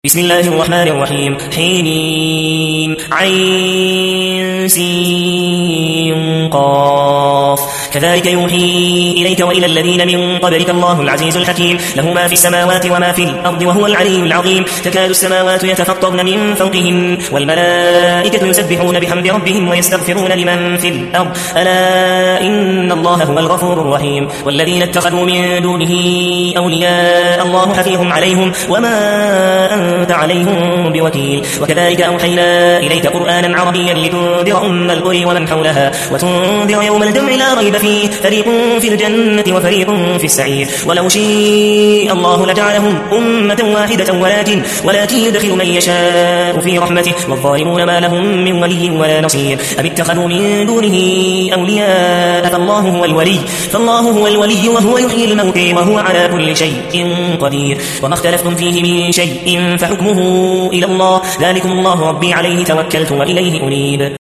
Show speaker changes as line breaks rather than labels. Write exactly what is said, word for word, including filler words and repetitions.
بسم الله الرحمن الرحيم حين عين سين قاف كذلك يوحي إليك وإلى الذين من قبلك الله العزيز الحكيم له ما في السماوات وما في الأرض وهو العلي العظيم تكاد السماوات يتفطرن من فوقهن والملائكة يسبحون بحمد ربهم ويستغفرون لمن في الأرض ألا إن الله هو الغفور الرحيم والذين اتخذوا من دونه أولياء الله حفيظ عليهم وما أنت عليهم بوكيل وكذلك أوحينا إليك قرآنا عربيا لتنذر أم القرى ومن حولها وتنذر يوم الجمع لا ريب فيه فريق في الجنة وفريق في السعير ولو شاء الله لجعلهم أمة واحدة ولكن ولكن يدخل من يشاء في رحمته والظالمون ما لهم من ولي ولا نصير أم اتخذوا من دونه أولياء فالله هو الولي فالله هو الولي وهو يحيي الموت وهو على كل شيء قدير وما اختلفتم فيه من شيء فحكمه إلى الله ذلكم الله ربي عليه توكلت وإليه أنيب.